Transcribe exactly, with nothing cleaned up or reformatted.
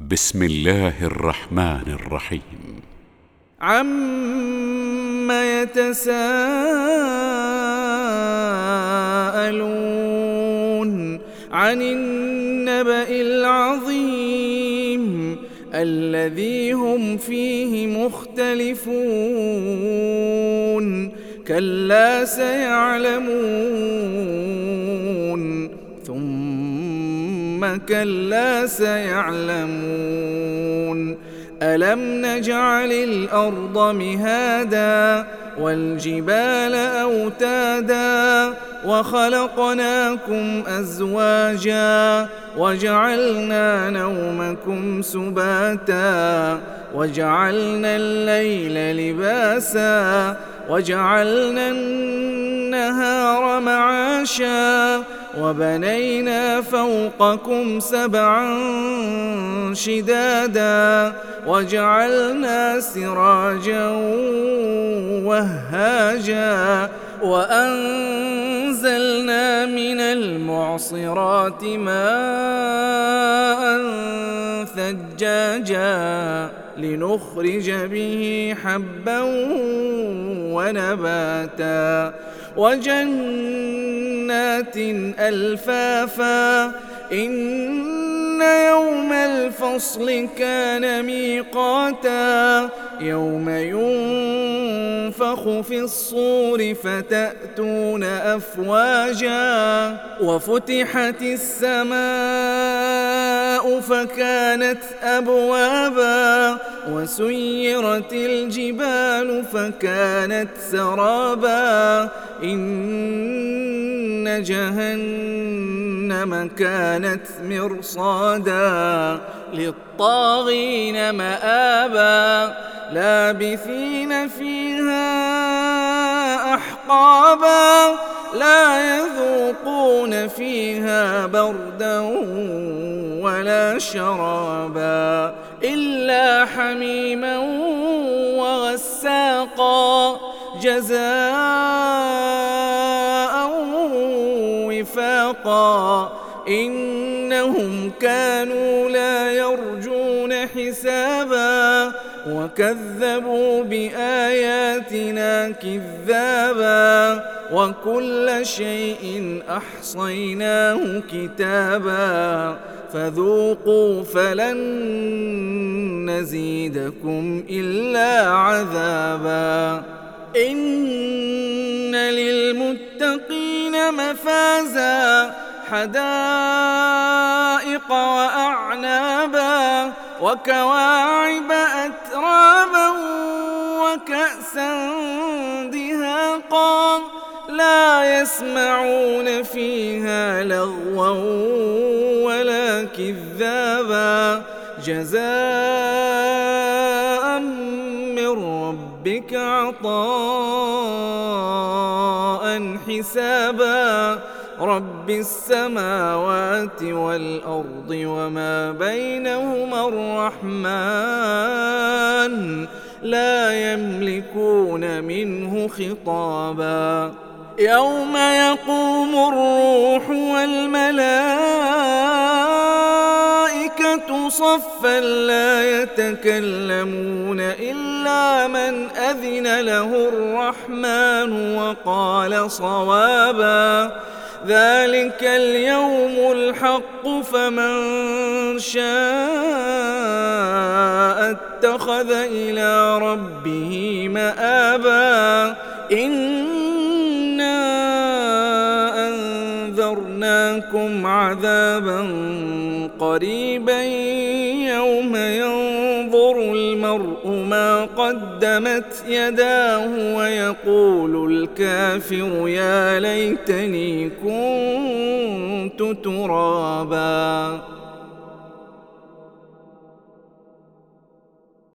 بسم الله الرحمن الرحيم. عَمَّ يتساءلون عن النبأ العظيم الذي هم فيه مختلفون كلا سيعلمون ثم كلا سيعلمون ألم نجعل الأرض مهادا والجبال أوتادا وخلقناكم أزواجا وجعلنا نومكم سباتا وجعلنا الليل لباسا وجعلنا النهار معاشا وبنينا فوقكم سبعا شدادا وجعلنا سراجا وهاجا وأنزلنا من المعصرات ماء ثجاجا لنخرج به حبا ونباتا وجنات ألفافا إن يوم الفصل كان ميقاتا يوم ينفخ في الصور فتأتون أفواجا وفتحت السماء فكانت أبوابا وسيرت الجبال فكانت سرابا إن جهنم كانت مرصادا للطاغين مآبا لابثين فيها أحقابا لا يذوقون فيها بردا ولا شرابا إلا حميما وغساقا جزاء وفاقا إنهم كانوا لا يرجون حسابا وكذبوا بآياتنا كذابا وكل شيء أحصيناه كتابا فذوقوا فلن نزيدكم إلا عذابا إن للمتقين مفازا حدائق وأعنابا وكواعب أترابا وكأسا دهاقا لا يسمعون فيها لغوا ولا كذابا جزاء من ربك عطاء حسابا رب السماوات والأرض وما بينهما الرحمن لا يملكون منه خطابا يوم يقوم الروح والملائكة صفا لا يتكلمون إلا من أذن له الرحمن وقال صوابا ذلك اليوم الحق فمن شاء اتخذ إلى ربه مآبا إنا أنذرناكم عذابا قريبا يوم ينظر المرء ما قدمت يداه ويقول الكافر يا ليتني كنت ترابا.